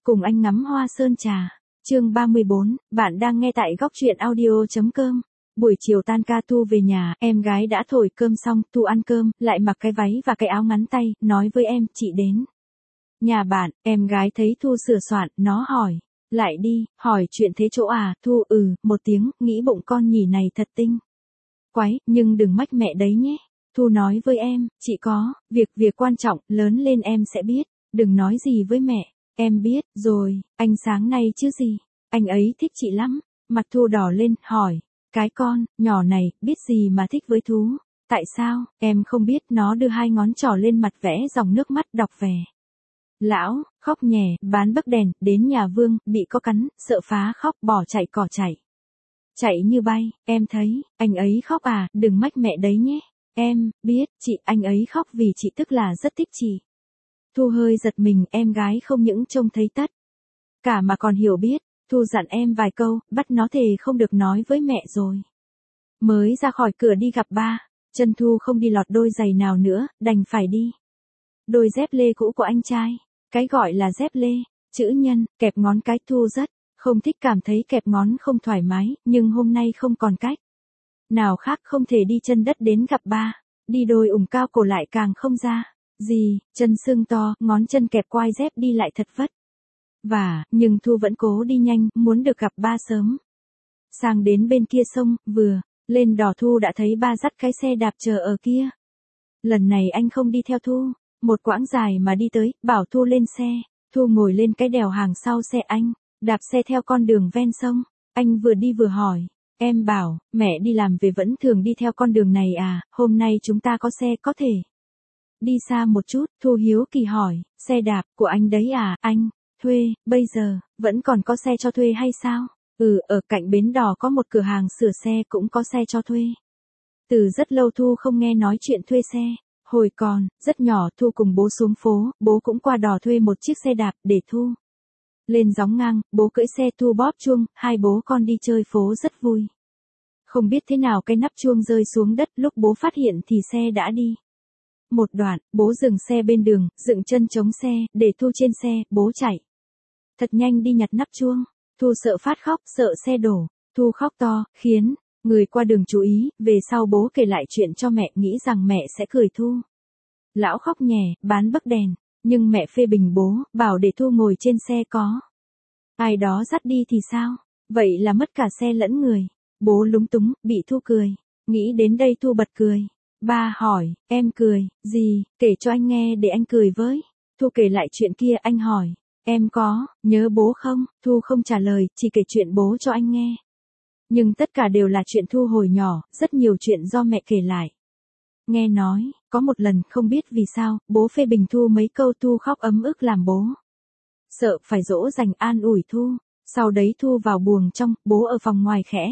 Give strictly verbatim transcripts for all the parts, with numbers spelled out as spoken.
Cùng anh ngắm hoa sơn trà. Chương ba mươi bốn, bạn đang nghe tại góc truyện audio.com. Buổi chiều tan ca Thu về nhà, em gái đã thổi cơm xong, Thu ăn cơm, lại mặc cái váy và cái áo ngắn tay, nói với em, chị đến nhà bạn. Em gái thấy Thu sửa soạn, nó hỏi, lại đi, hỏi chuyện thế chỗ à? Thu ừ, một tiếng, nghĩ bụng con nhỉ này thật tinh quái, nhưng đừng mách mẹ đấy nhé. Thu nói với em, chị có, việc, việc quan trọng, lớn lên em sẽ biết, đừng nói gì với mẹ. Em biết, rồi, anh sáng nay chứ gì, anh ấy thích chị lắm. Mặt Thu đỏ lên, hỏi, cái con, nhỏ này, biết gì mà thích với thú, tại sao? Em không biết. Nó đưa hai ngón trỏ lên mặt vẽ dòng nước mắt đọc vẻ. Lão, khóc nhè, bán bấc đèn, đến nhà Vương, bị có cắn, sợ phá khóc, bỏ chạy cỏ chạy. Chạy như bay, em thấy, anh ấy khóc à, đừng mách mẹ đấy nhé. Em, biết, chị, anh ấy khóc vì chị tức là rất thích chị. Thu hơi giật mình, em gái không những trông thấy tất cả mà còn hiểu biết. Thu dặn em vài câu, bắt nó thề không được nói với mẹ rồi mới ra khỏi cửa đi gặp ba. Chân Thu không đi lọt đôi giày nào nữa, đành phải đi đôi dép lê cũ của anh trai. Cái gọi là dép lê, chữ nhân, kẹp ngón cái. Thu rất không thích, cảm thấy kẹp ngón không thoải mái, nhưng hôm nay không còn cách nào khác, không thể đi chân đất đến gặp ba. Đi đôi ủng cao cổ lại càng không ra gì, chân sưng to, ngón chân kẹp quai dép đi lại thật vất vả, nhưng Thu vẫn cố đi nhanh, muốn được gặp ba sớm. Sang đến bên kia sông, vừa lên đò Thu đã thấy ba dắt cái xe đạp chờ ở kia. Lần này anh không đi theo Thu, một quãng dài mà đi tới, bảo Thu lên xe. Thu ngồi lên cái đèo hàng sau xe anh, đạp xe theo con đường ven sông. Anh vừa đi vừa hỏi, em bảo, mẹ đi làm về vẫn thường đi theo con đường này à, hôm nay chúng ta có xe có thể đi xa một chút. Thu hiếu kỳ hỏi, xe đạp của anh đấy à? Anh thuê, bây giờ vẫn còn có xe cho thuê hay sao? Ừ, ở cạnh bến đò có một cửa hàng sửa xe cũng có xe cho thuê. Từ rất lâu Thu không nghe nói chuyện thuê xe. Hồi còn rất nhỏ, Thu cùng bố xuống phố, bố cũng qua đò thuê một chiếc xe đạp để Thu lên gióng ngang, bố cưỡi xe, Thu bóp chuông, hai bố con đi chơi phố rất vui. Không biết thế nào cái nắp chuông rơi xuống đất, lúc bố phát hiện thì xe đã đi một đoạn. Bố dừng xe bên đường, dựng chân chống xe, để Thu trên xe. Bố chạy thật nhanh đi nhặt nắp chuông. Thu sợ phát khóc, sợ xe đổ. Thu khóc to, khiến người qua đường chú ý. Về sau bố kể lại chuyện cho mẹ, nghĩ rằng mẹ sẽ cười Thu. Lão khóc nhè, bán bấc đèn, nhưng mẹ phê bình bố, bảo để Thu ngồi trên xe có ai đó dắt đi thì sao? Vậy là mất cả xe lẫn người. Bố lúng túng, bị Thu cười. Nghĩ đến đây Thu bật cười. Ba hỏi, em cười gì? Kể cho anh nghe để anh cười với. Thu kể lại chuyện kia. Anh hỏi, em có nhớ bố không? Thu không trả lời, chỉ kể chuyện bố cho anh nghe. Nhưng tất cả đều là chuyện Thu hồi nhỏ, rất nhiều chuyện do mẹ kể lại. Nghe nói, có một lần không biết vì sao, bố phê bình Thu mấy câu, Thu khóc ấm ức làm bố sợ, phải dỗ dành an ủi Thu. Sau đấy Thu vào buồng trong, bố ở phòng ngoài khẽ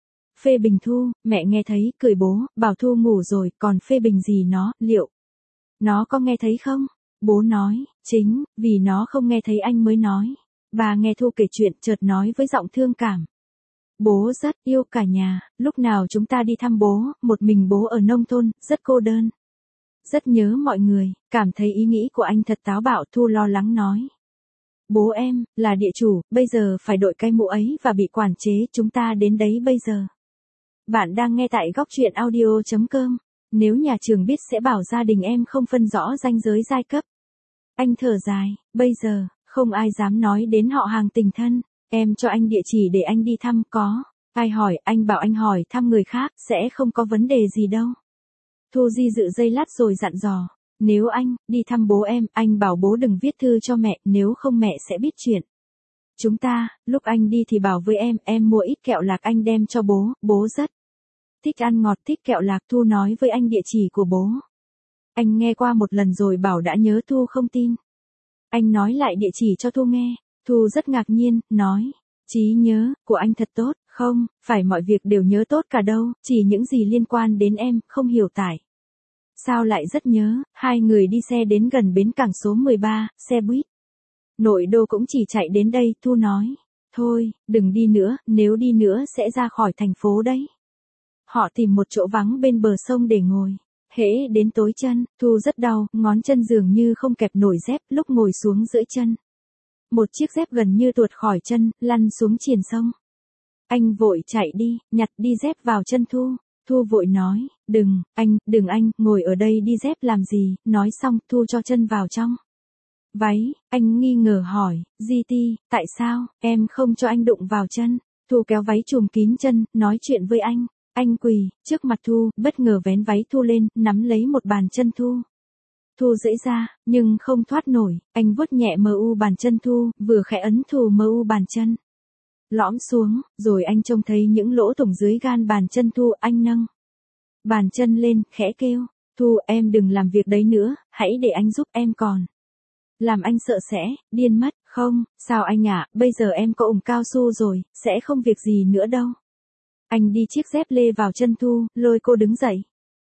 phê bình Thu. Mẹ nghe thấy, cười bố, bảo Thu ngủ rồi, còn phê bình gì nó, liệu nó có nghe thấy không? Bố nói, chính vì nó không nghe thấy anh mới nói. Bà nghe Thu kể chuyện, chợt nói với giọng thương cảm, bố rất yêu cả nhà, lúc nào chúng ta đi thăm bố, một mình bố ở nông thôn, rất cô đơn, rất nhớ mọi người, cảm thấy ý nghĩ của anh thật táo bạo. Thu lo lắng nói, bố em là địa chủ, bây giờ phải đội cái mũ ấy và bị quản chế, chúng ta đến đấy bây giờ. Bạn đang nghe tại góc truyện audio.com. Nếu nhà trường biết sẽ bảo gia đình em không phân rõ ranh giới giai cấp. Anh thở dài, bây giờ không ai dám nói đến họ hàng tình thân. Em cho anh địa chỉ để anh đi thăm, có ai hỏi, anh bảo anh hỏi thăm người khác, sẽ không có vấn đề gì đâu. Thu di dự giây lát rồi dặn dò, nếu anh đi thăm bố em, anh bảo bố đừng viết thư cho mẹ, nếu không mẹ sẽ biết chuyện chúng ta. Lúc anh đi thì bảo với em, em mua ít kẹo lạc anh đem cho bố, bố rất thích ăn ngọt, thích kẹo lạc. Thu nói với anh địa chỉ của bố. Anh nghe qua một lần rồi bảo đã nhớ. Thu không tin. Anh nói lại địa chỉ cho Thu nghe. Thu rất ngạc nhiên, nói, trí nhớ của anh thật tốt. Không, phải mọi việc đều nhớ tốt cả đâu, chỉ những gì liên quan đến em, không hiểu tại sao lại rất nhớ. Hai người đi xe đến gần bến cảng số mười ba, xe buýt nội đô cũng chỉ chạy đến đây. Thu nói, thôi, đừng đi nữa, nếu đi nữa sẽ ra khỏi thành phố đấy. Họ tìm một chỗ vắng bên bờ sông để ngồi. Hễ đến tối chân, Thu rất đau, ngón chân dường như không kẹp nổi dép, lúc ngồi xuống giữa chân một chiếc dép gần như tuột khỏi chân, lăn xuống triền sông. Anh vội chạy đi, nhặt đi dép vào chân Thu. Thu vội nói, đừng, anh, đừng anh, ngồi ở đây đi dép làm gì, nói xong Thu cho chân vào trong váy. Anh nghi ngờ hỏi, Di Ti, tại sao, em không cho anh đụng vào chân? Thu kéo váy trùm kín chân, nói chuyện với anh. Anh quỳ trước mặt Thu, bất ngờ vén váy Thu lên, nắm lấy một bàn chân Thu. Thu dễ ra, nhưng không thoát nổi. Anh vuốt nhẹ mờ u bàn chân Thu, vừa khẽ ấn Thu mờ u bàn chân lõm xuống, rồi anh trông thấy những lỗ thủng dưới gan bàn chân Thu. Anh nâng bàn chân lên, khẽ kêu, Thu, em đừng làm việc đấy nữa, hãy để anh giúp em còn. Làm anh sợ sẽ điên mất. Không, sao anh ạ, à, bây giờ em có ủng cao su rồi, sẽ không việc gì nữa đâu. Anh đi chiếc dép lê vào chân Thu, lôi cô đứng dậy.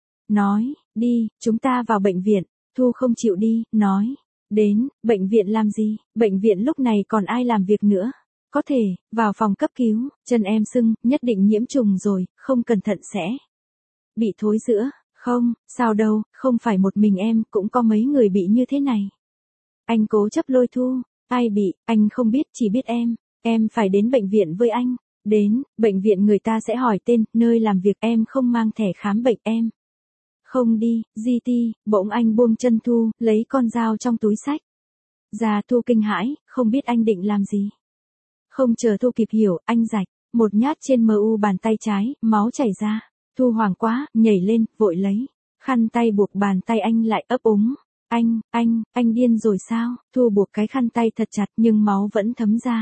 Nói, đi, chúng ta vào bệnh viện. Thu không chịu đi, nói, đến, bệnh viện làm gì, bệnh viện lúc này còn ai làm việc nữa. Có thể, vào phòng cấp cứu, chân em sưng, nhất định nhiễm trùng rồi, không cẩn thận sẽ bị thối rữa. Không, sao đâu, không phải một mình em, cũng có mấy người bị như thế này. Anh cố chấp lôi Thu, ai bị, anh không biết, chỉ biết em, em phải đến bệnh viện với anh. Đến, bệnh viện người ta sẽ hỏi tên, nơi làm việc, em không mang thẻ khám bệnh em. Không đi, Di Ti, bỗng anh buông chân Thu, lấy con dao trong túi xách ra. Thu kinh hãi, không biết anh định làm gì. Không chờ Thu kịp hiểu, anh rạch một nhát trên mờ u bàn tay trái, máu chảy ra. Thu hoảng quá, nhảy lên, vội lấy khăn tay buộc bàn tay anh lại, ấp úng. Anh, anh, anh điên rồi sao? Thu buộc cái khăn tay thật chặt nhưng máu vẫn thấm ra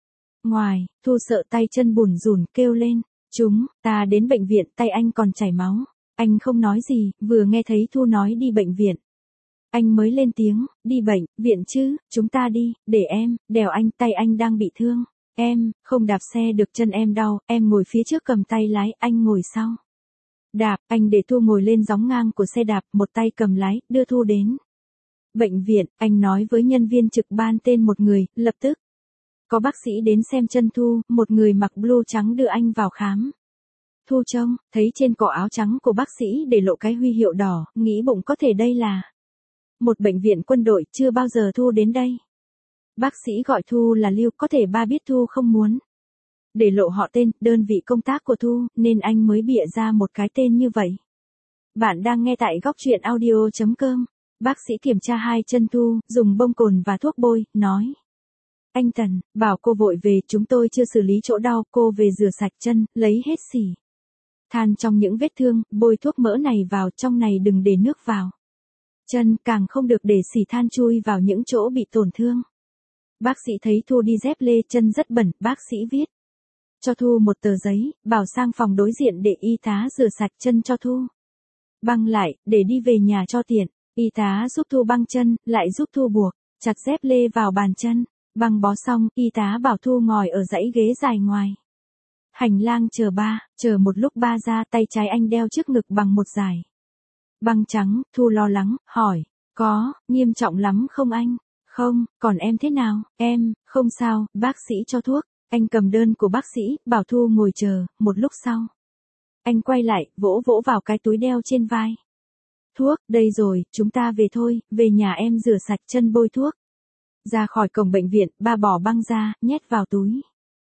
ngoài. Thu sợ tay chân bủn rủn, kêu lên, chúng ta đến bệnh viện, tay anh còn chảy máu. Anh không nói gì, vừa nghe thấy Thu nói đi bệnh viện. Anh mới lên tiếng, đi bệnh viện chứ, chúng ta đi, để em đèo anh, tay anh đang bị thương. Em, không đạp xe được, chân em đau, em ngồi phía trước cầm tay lái, anh ngồi sau đạp. Anh để Thu ngồi lên gióng ngang của xe đạp, một tay cầm lái, đưa Thu đến bệnh viện. Anh nói với nhân viên trực ban tên một người, lập tức có bác sĩ đến xem chân Thu, một người mặc blue trắng đưa anh vào khám. Thu trông, thấy trên cổ áo trắng của bác sĩ để lộ cái huy hiệu đỏ, nghĩ bụng có thể đây là một bệnh viện quân đội, chưa bao giờ Thu đến đây. Bác sĩ gọi Thu là Lưu, có thể ba biết Thu không muốn để lộ họ tên, đơn vị công tác của Thu, nên anh mới bịa ra một cái tên như vậy. Bạn đang nghe tại góc truyện audio chấm com. Bác sĩ kiểm tra hai chân Thu, dùng bông cồn và thuốc bôi, nói. Anh Tần, bảo cô vội về, chúng tôi chưa xử lý chỗ đau, cô về rửa sạch chân, lấy hết xỉ than trong những vết thương, bôi thuốc mỡ này vào, trong này đừng để nước vào chân, càng không được để xỉ than chui vào những chỗ bị tổn thương. Bác sĩ thấy Thu đi dép lê, chân rất bẩn, bác sĩ viết cho Thu một tờ giấy, bảo sang phòng đối diện để y tá rửa sạch chân cho Thu. Băng lại, để đi về nhà cho tiện. Y tá giúp Thu băng chân, lại giúp Thu buộc chặt dép lê vào bàn chân. Băng bó xong, y tá bảo Thu ngồi ở dãy ghế dài ngoài hành lang chờ ba. Chờ một lúc ba ra, tay trái anh đeo trước ngực bằng một dải băng trắng. Thu lo lắng, hỏi, có nghiêm trọng lắm không anh? Không, còn em thế nào? Em, không sao, bác sĩ cho thuốc. Anh cầm đơn của bác sĩ, bảo Thu ngồi chờ. Một lúc sau, anh quay lại, vỗ vỗ vào cái túi đeo trên vai. Thuốc, đây rồi, chúng ta về thôi, về nhà em rửa sạch chân, bôi thuốc. Ra khỏi cổng bệnh viện, ba bỏ băng ra, nhét vào túi.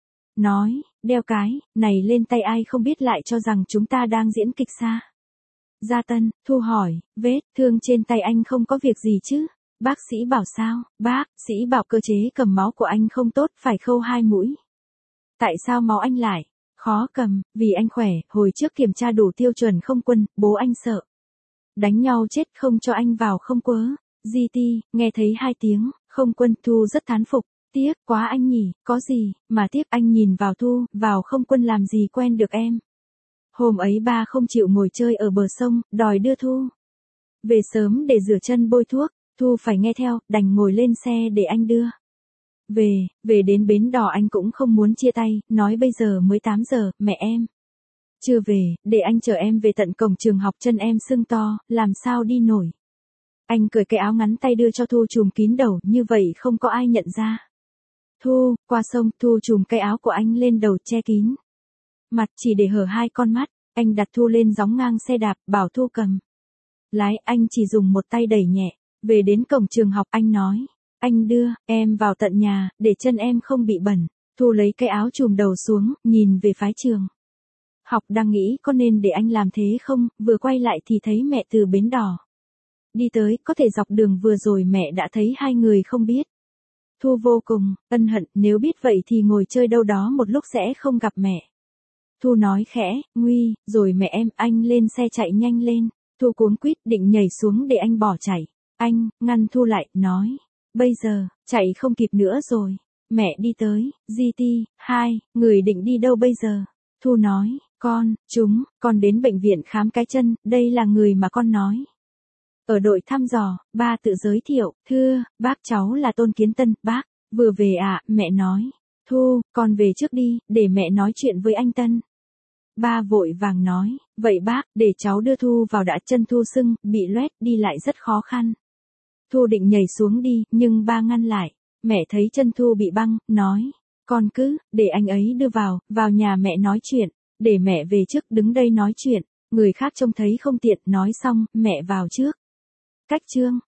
Nói, đeo cái này lên tay ai không biết, lại cho rằng chúng ta đang diễn kịch xa Gia Tân. Thu hỏi, vết thương trên tay anh không có việc gì chứ? Bác sĩ bảo sao? Bác sĩ bảo cơ chế cầm máu của anh không tốt, phải khâu hai mũi. Tại sao máu anh lại khó cầm? Vì anh khỏe, hồi trước kiểm tra đủ tiêu chuẩn không quân, bố anh sợ đánh nhau chết, không cho anh vào không quớ. Di Ti, nghe thấy hai tiếng không quân, Thu rất thán phục. Tiếc quá anh nhỉ, có gì mà tiếc, anh nhìn vào Thu, vào không quân làm gì quen được em. Hôm ấy ba không chịu ngồi chơi ở bờ sông, đòi đưa Thu về sớm để rửa chân, bôi thuốc. Thu phải nghe theo, đành ngồi lên xe để anh đưa về. Về đến bến đò anh cũng không muốn chia tay, nói bây giờ mới tám giờ, mẹ em chưa về, để anh chở em về tận cổng trường học, chân em sưng to, làm sao đi nổi. Anh cởi cái áo ngắn tay đưa cho Thu trùm kín đầu, như vậy không có ai nhận ra. Thu, qua sông, Thu trùm cái áo của anh lên đầu, che kín mặt chỉ để hở hai con mắt. Anh đặt Thu lên gióng ngang xe đạp, bảo Thu cầm lái, anh chỉ dùng một tay đẩy nhẹ. Về đến cổng trường học, anh nói, Anh đưa, em vào tận nhà, để chân em không bị bẩn. Thu lấy cái áo trùm đầu xuống, nhìn về phái trường học đang nghĩ có nên để anh làm thế không, vừa quay lại thì thấy mẹ từ bến đò đi tới, có thể dọc đường vừa rồi mẹ đã thấy hai người không biết. Thu vô cùng ân hận, nếu biết vậy thì ngồi chơi đâu đó một lúc sẽ không gặp mẹ. Thu nói khẽ, Nguy, rồi mẹ em, anh lên xe chạy nhanh lên. Thu cuống quýt định nhảy xuống để anh bỏ chạy. Anh, ngăn Thu lại, nói, bây giờ, chạy không kịp nữa rồi. Mẹ đi tới, giê tê, hai, người định đi đâu bây giờ? Thu nói, con, chúng, con đến bệnh viện khám cái chân, đây là người mà con nói. Ở đội thăm dò, ba tự giới thiệu, thưa, bác cháu là Tôn Kiến Tân, bác, vừa về ạ, à, mẹ nói. Thu, con về trước đi, để mẹ nói chuyện với anh Tân. Ba vội vàng nói, vậy bác, để cháu đưa Thu vào đã. Chân Thu sưng, bị loét, đi lại rất khó khăn. Thu định nhảy xuống đi, nhưng ba ngăn lại. Mẹ thấy chân Thu bị băng, nói, con cứ, để anh ấy đưa vào, vào nhà mẹ nói chuyện, để mẹ về trước đứng đây nói chuyện, người khác trông thấy không tiện. Nói xong, mẹ vào trước. Cách chương